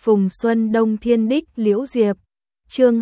Phùng Xuân Đông Thiên Đích Liễu Diệp. Chương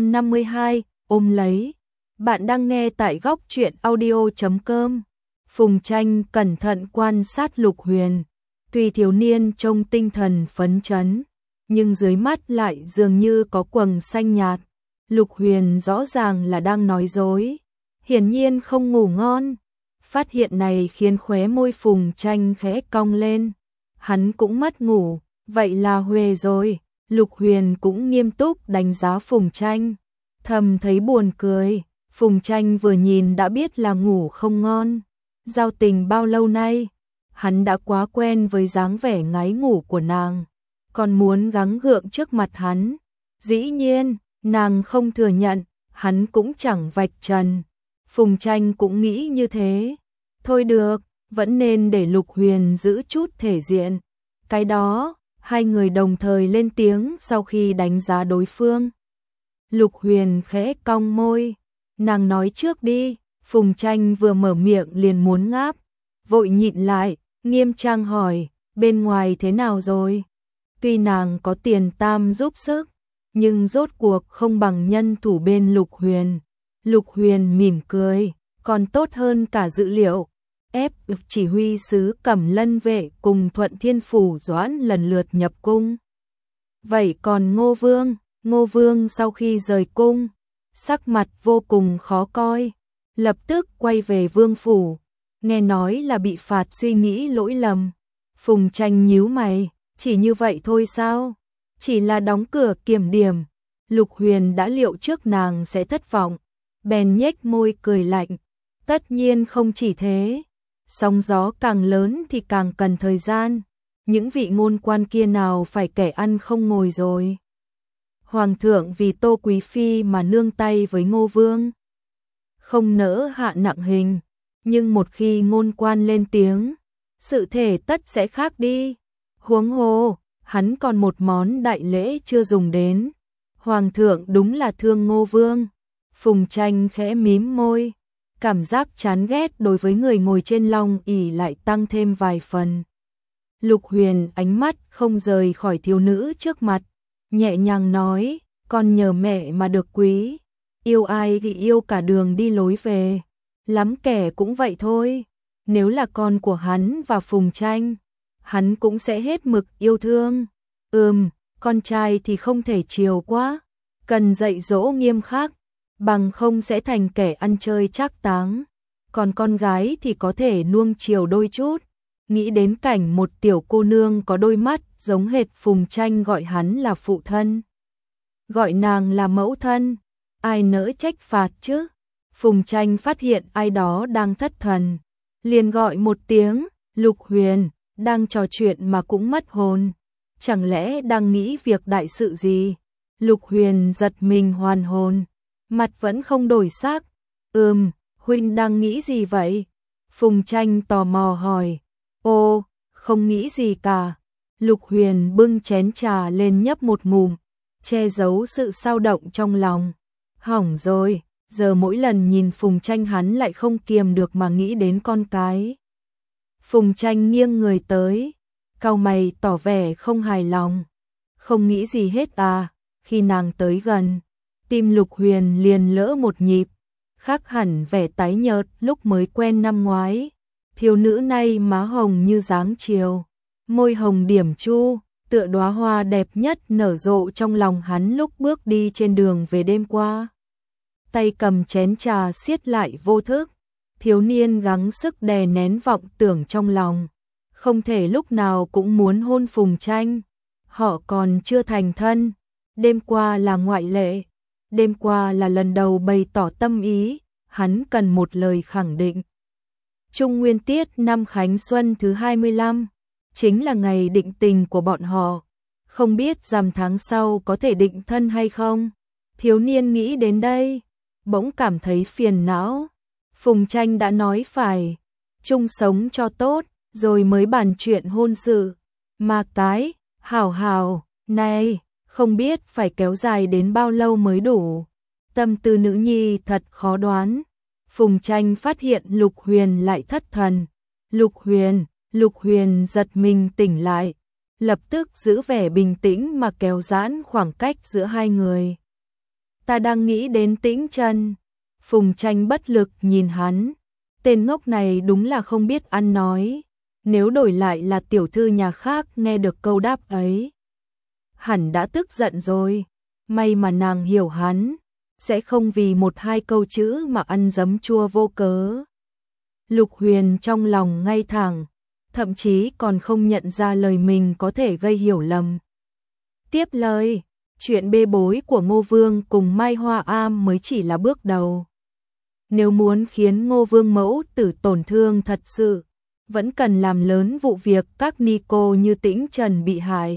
252, ôm lấy. Bạn đang nghe tại góc truyện audio.com. Phùng Tranh cẩn thận quan sát Lục Huyền. Tuy thiếu niên trông tinh thần phấn chấn, nhưng dưới mắt lại dường như có quầng xanh nhạt. Lục Huyền rõ ràng là đang nói dối, hiển nhiên không ngủ ngon. Phát hiện này khiến khóe môi Phùng Tranh khẽ cong lên. Hắn cũng mất ngủ, vậy là huề rồi. Lục Huyền cũng nghiêm túc đánh giá Phùng Tranh, thầm thấy buồn cười. Phùng Tranh vừa nhìn đã biết là ngủ không ngon. Giao tình bao lâu nay, hắn đã quá quen với dáng vẻ ngái ngủ của nàng, còn muốn gắng gượng trước mặt hắn. Dĩ nhiên, nàng không thừa nhận, hắn cũng chẳng vạch trần. Phùng Tranh cũng nghĩ như thế. Thôi được, vẫn nên để Lục Huyền giữ chút thể diện. Cái đó, hai người đồng thời lên tiếng sau khi đánh giá đối phương. Lục Huyền khẽ cong môi, nàng nói trước đi. Phùng Tranh vừa mở miệng liền muốn ngáp, vội nhịn lại, nghiêm trang hỏi, bên ngoài thế nào rồi? Tuy nàng có Tiền Tam giúp sức, nhưng rốt cuộc không bằng nhân thủ bên Lục Huyền. Lục Huyền mỉm cười, còn tốt hơn cả dự liệu. Ép chỉ huy sứ Cẩm Lân Vệ cùng Thuận Thiên Phủ Doãn lần lượt nhập cung. Vậy còn Ngô Vương sau khi rời cung, sắc mặt vô cùng khó coi, lập tức quay về Vương phủ, nghe nói là bị phạt suy nghĩ lỗi lầm. Phùng Tranh nhíu mày, chỉ như vậy thôi sao? Chỉ là đóng cửa kiểm điểm. Lục Huyền đã liệu trước nàng sẽ thất vọng, bèn nhếch môi cười lạnh, tất nhiên không chỉ thế. Sóng gió càng lớn thì càng cần thời gian, những vị ngôn quan kia nào phải kẻ ăn không ngồi rồi. Hoàng thượng vì Tô Quý Phi mà nương tay với Ngô Vương, không nỡ hạ nặng hình, nhưng một khi ngôn quan lên tiếng, sự thể tất sẽ khác đi. Huống hồ, hắn còn một món đại lễ chưa dùng đến. Hoàng thượng đúng là thương Ngô Vương. Phùng Tranh khẽ mím môi, cảm giác chán ghét đối với người ngồi trên long ỷ lại tăng thêm vài phần. Lục Huyền ánh mắt không rời khỏi thiếu nữ trước mặt, nhẹ nhàng nói, con nhờ mẹ mà được quý, yêu ai thì yêu cả đường đi lối về, lắm kẻ cũng vậy thôi. Nếu là con của hắn và Phùng Tranh, hắn cũng sẽ hết mực yêu thương. Con trai thì không thể chiều quá, cần dạy dỗ nghiêm khắc, bằng không sẽ thành kẻ ăn chơi trác táng. Còn con gái thì có thể nuông chiều đôi chút. Nghĩ đến cảnh một tiểu cô nương có đôi mắt giống hệt Phùng Tranh gọi hắn là phụ thân, gọi nàng là mẫu thân, ai nỡ trách phạt chứ? Phùng Tranh phát hiện ai đó đang thất thần, liền gọi một tiếng, Lục Huyền, đang trò chuyện mà cũng mất hồn, chẳng lẽ đang nghĩ việc đại sự gì? Lục Huyền giật mình hoàn hồn, mặt vẫn không đổi sắc. Huynh đang nghĩ gì vậy? Phùng Tranh tò mò hỏi. Ô, không nghĩ gì cả. Lục Huyền bưng chén trà lên nhấp một ngụm, che giấu sự xao động trong lòng. Hỏng rồi, giờ mỗi lần nhìn Phùng Tranh hắn lại không kiềm được mà nghĩ đến con cái. Phùng Tranh nghiêng người tới, cau mày tỏ vẻ không hài lòng. Không nghĩ gì hết à? Khi nàng tới gần, tim Lục Huyền liền lỡ một nhịp, khác hẳn vẻ tái nhợt lúc mới quen năm ngoái. Thiếu nữ này má hồng như dáng chiều, môi hồng điểm chu, tựa đóa hoa đẹp nhất nở rộ trong lòng hắn lúc bước đi trên đường về đêm qua. Tay cầm chén trà siết lại vô thức, thiếu niên gắng sức đè nén vọng tưởng trong lòng, không thể lúc nào cũng muốn hôn Phùng Tranh. Họ còn chưa thành thân, đêm qua là ngoại lệ, đêm qua là lần đầu bày tỏ tâm ý, hắn cần một lời khẳng định. Trung Nguyên Tiết năm Khánh Xuân thứ 25, chính là ngày định tình của bọn họ. Không biết rằm tháng sau có thể định thân hay không? Thiếu niên nghĩ đến đây, bỗng cảm thấy phiền não. Phùng Tranh đã nói phải, chung sống cho tốt, rồi mới bàn chuyện hôn sự. Mà cái, hảo, này, không biết phải kéo dài đến bao lâu mới đủ. Tâm tư nữ nhi thật khó đoán. Phùng Tranh phát hiện Lục Huyền lại thất thần. Lục Huyền giật mình tỉnh lại, lập tức giữ vẻ bình tĩnh mà kéo giãn khoảng cách giữa hai người. Ta đang nghĩ đến Tĩnh Trân. Phùng Tranh bất lực nhìn hắn. Tên ngốc này đúng là không biết ăn nói. Nếu đổi lại là tiểu thư nhà khác nghe được câu đáp ấy, hẳn đã tức giận rồi. May mà nàng hiểu hắn, sẽ không vì một hai câu chữ mà ăn giấm chua vô cớ. Lục Huyền trong lòng ngay thẳng, thậm chí còn không nhận ra lời mình có thể gây hiểu lầm. Tiếp lời, chuyện bê bối của Ngô Vương cùng Mai Hoa Am mới chỉ là bước đầu. Nếu muốn khiến Ngô Vương mẫu tử tổn thương thật sự, vẫn cần làm lớn vụ việc các ni cô như Tĩnh Trần bị hại.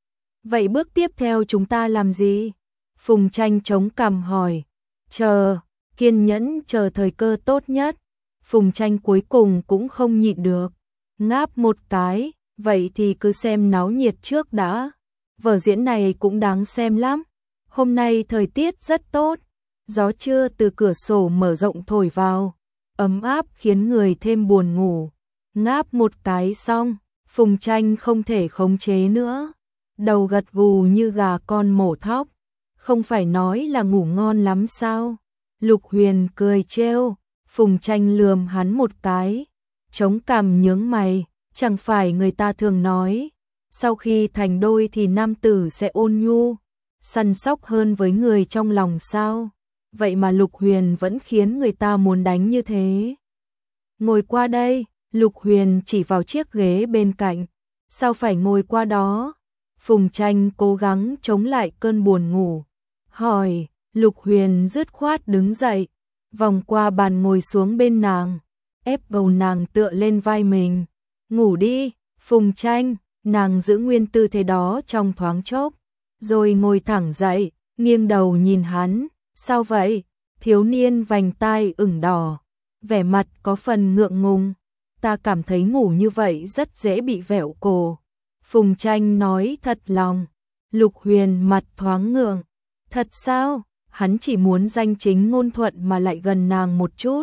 Vậy bước tiếp theo chúng ta làm gì? Phùng Tranh chống cằm hỏi. Chờ, kiên nhẫn chờ thời cơ tốt nhất. Phùng Tranh cuối cùng cũng không nhịn được, ngáp một cái, vậy thì cứ xem náo nhiệt trước đã. Vở diễn này cũng đáng xem lắm. Hôm nay thời tiết rất tốt, gió trưa từ cửa sổ mở rộng thổi vào, ấm áp khiến người thêm buồn ngủ. Ngáp một cái xong, Phùng Tranh không thể khống chế nữa, đầu gật gù như gà con mổ thóc. Không phải nói là ngủ ngon lắm sao? Lục Huyền cười trêu. Phùng Tranh lườm hắn một cái, chống cằm nhướng mày, chẳng phải người ta thường nói, sau khi thành đôi thì nam tử sẽ ôn nhu, săn sóc hơn với người trong lòng sao? Vậy mà Lục Huyền vẫn khiến người ta muốn đánh như thế. Ngồi qua đây, Lục Huyền chỉ vào chiếc ghế bên cạnh, sao phải ngồi qua đó? Phùng Tranh cố gắng chống lại cơn buồn ngủ, hỏi. Lục Huyền dứt khoát đứng dậy, vòng qua bàn ngồi xuống bên nàng, ép bầu nàng tựa lên vai mình. Ngủ đi, Phùng Tranh. Nàng giữ nguyên tư thế đó trong thoáng chốc, rồi ngồi thẳng dậy, nghiêng đầu nhìn hắn. Sao vậy? Thiếu niên vành tai ửng đỏ, vẻ mặt có phần ngượng ngùng. Ta cảm thấy ngủ như vậy rất dễ bị vẹo cổ. Phùng Tranh nói thật lòng. Lục Huyền mặt thoáng ngượng. Thật sao? Hắn chỉ muốn danh chính ngôn thuận mà lại gần nàng một chút.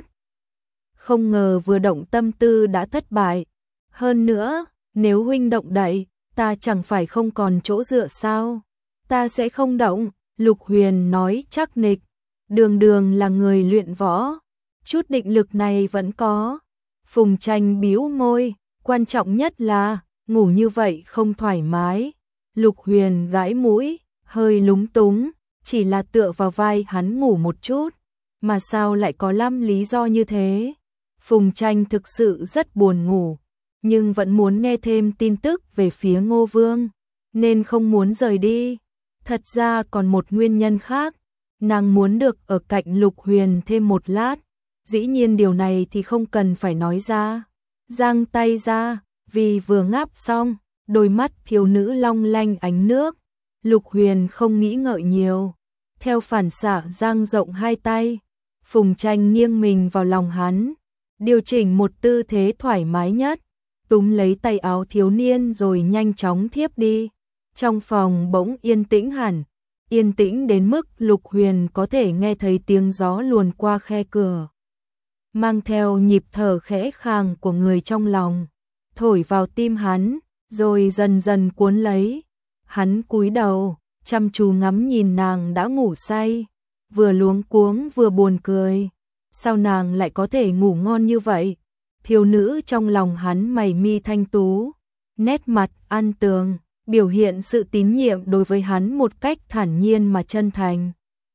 Không ngờ vừa động tâm tư đã thất bại. Hơn nữa, nếu huynh động đậy, ta chẳng phải không còn chỗ dựa sao? Ta sẽ không động, Lục Huyền nói chắc nịch. Đường đường là người luyện võ, chút định lực này vẫn có. Phùng Tranh bĩu môi, quan trọng nhất là ngủ như vậy không thoải mái. Lục Huyền gãi mũi, hơi lúng túng, chỉ là tựa vào vai hắn ngủ một chút, mà sao lại có 5 lý do như thế? Phùng Tranh thực sự rất buồn ngủ, nhưng vẫn muốn nghe thêm tin tức về phía Ngô Vương, nên không muốn rời đi. Thật ra còn một nguyên nhân khác, nàng muốn được ở cạnh Lục Huyền thêm một lát. Dĩ nhiên điều này thì không cần phải nói ra. Giang tay ra, vì vừa ngáp xong, đôi mắt thiếu nữ long lanh ánh nước. Lục Huyền không nghĩ ngợi nhiều, theo phản xạ dang rộng hai tay. Phùng Tranh nghiêng mình vào lòng hắn, điều chỉnh một tư thế thoải mái nhất, túm lấy tay áo thiếu niên rồi nhanh chóng thiếp đi. Trong phòng bỗng yên tĩnh hẳn, yên tĩnh đến mức Lục Huyền có thể nghe thấy tiếng gió luồn qua khe cửa, mang theo nhịp thở khẽ khàng của người trong lòng, thổi vào tim hắn, rồi dần dần cuốn lấy. Hắn cúi đầu, chăm chú ngắm nhìn nàng đã ngủ say, vừa luống cuống vừa buồn cười. Sao nàng lại có thể ngủ ngon như vậy? Thiếu nữ trong lòng hắn mày mi thanh tú, nét mặt an tường, biểu hiện sự tín nhiệm đối với hắn một cách thản nhiên mà chân thành.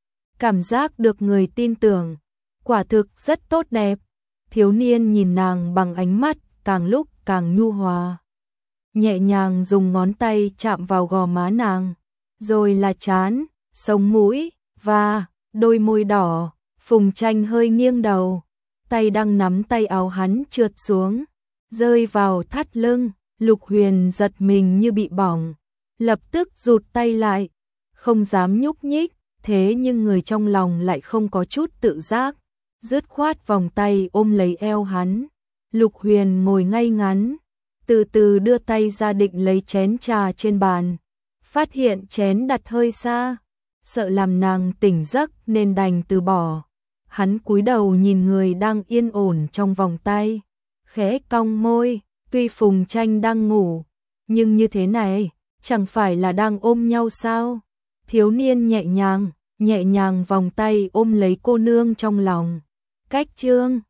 Cảm giác được người tin tưởng, quả thực rất tốt đẹp. Thiếu niên nhìn nàng bằng ánh mắt càng lúc càng nhu hòa, nhẹ nhàng dùng ngón tay chạm vào gò má nàng, rồi là trán, sống mũi và đôi môi đỏ. Phùng Tranh hơi nghiêng đầu, tay đang nắm tay áo hắn trượt xuống, rơi vào thắt lưng. Lục Huyền giật mình như bị bỏng, lập tức rụt tay lại, không dám nhúc nhích. Thế nhưng người trong lòng lại không có chút tự giác, dứt khoát vòng tay ôm lấy eo hắn. Lục Huyền ngồi ngay ngắn, từ từ đưa tay ra định lấy chén trà trên bàn, phát hiện chén đặt hơi xa, sợ làm nàng tỉnh giấc nên đành từ bỏ. Hắn cúi đầu nhìn người đang yên ổn trong vòng tay, khẽ cong môi. Tuy Phùng Tranh đang ngủ, Nhưng như thế này, chẳng phải là đang ôm nhau sao? Thiếu niên nhẹ nhàng vòng tay ôm lấy cô nương trong lòng. Cách chương